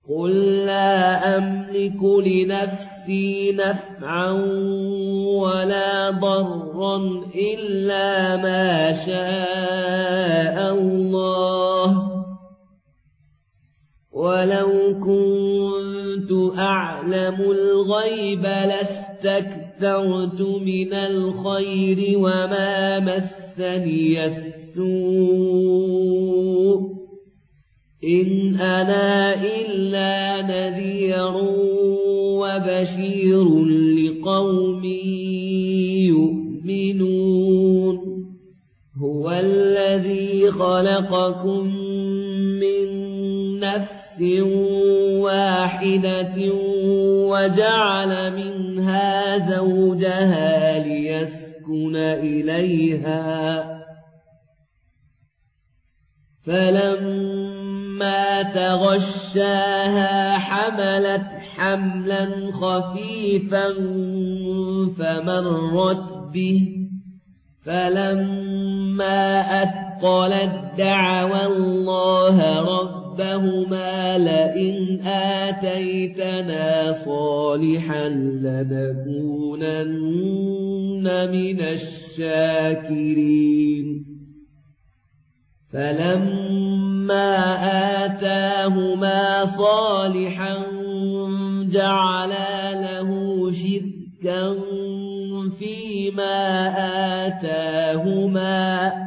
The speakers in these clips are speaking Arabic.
قل لا أملك لنفسي نفعا ولا ضرا إلا ما شاء الله، ولو كنت أعلم الغيب لاستكثرت من الخير وما مسني السوء، إن أنا إلا نذير وبشير لقوم يؤمنون. هو الذي خلقكم من نفس واحدة وجعل منها زوجها ليسكن إليها، فلما تغشاها حملت حملا خفيفا فمرت به، فلما أثقلت دعوا الله ربهما لئن آتيتنا صالحا لنكونن من الشاكرين. فلما آتاهما صالحا جعلا له شركا فيما آتاهما،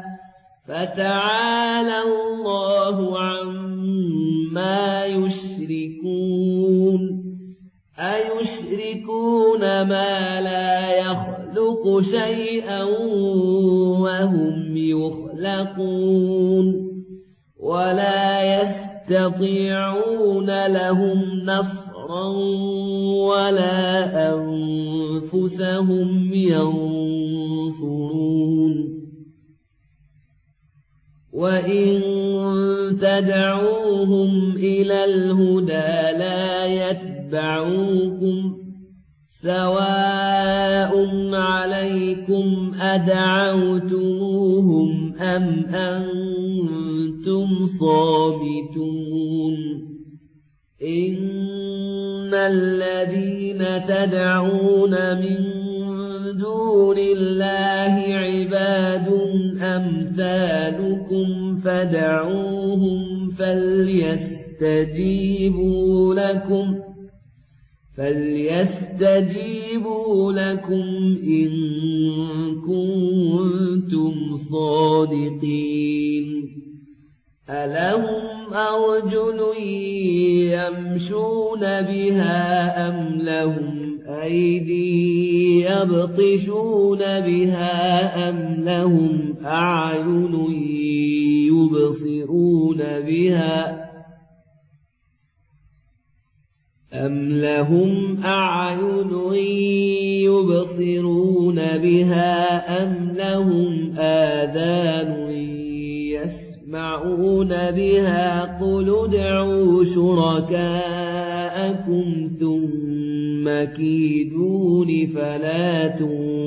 فتعالى الله عما يشركون. أيشركون ما لا يخلق شيئا وهم يخلقون، ولا يستطيعون لهم نصرا ولا أنفسهم ينصرون. وإن تدعوهم إلى الهدى لا يتبعوكم، سواء عليكم أدعوتموهم أم أنتم صامتون. إن الذين تدعون من دون الله عباد أمثالكم فادعوهم فليستجيبوا لكم إن كنتم صادقين. ألهم أرجل يمشون بها أم لهم أيدي يبطشون بها أم لهم أعين يبصرون بها أم لهم آذان يسمعون بها، قل ادعوا شركاءكم ثم كيدون فلا تنظرون.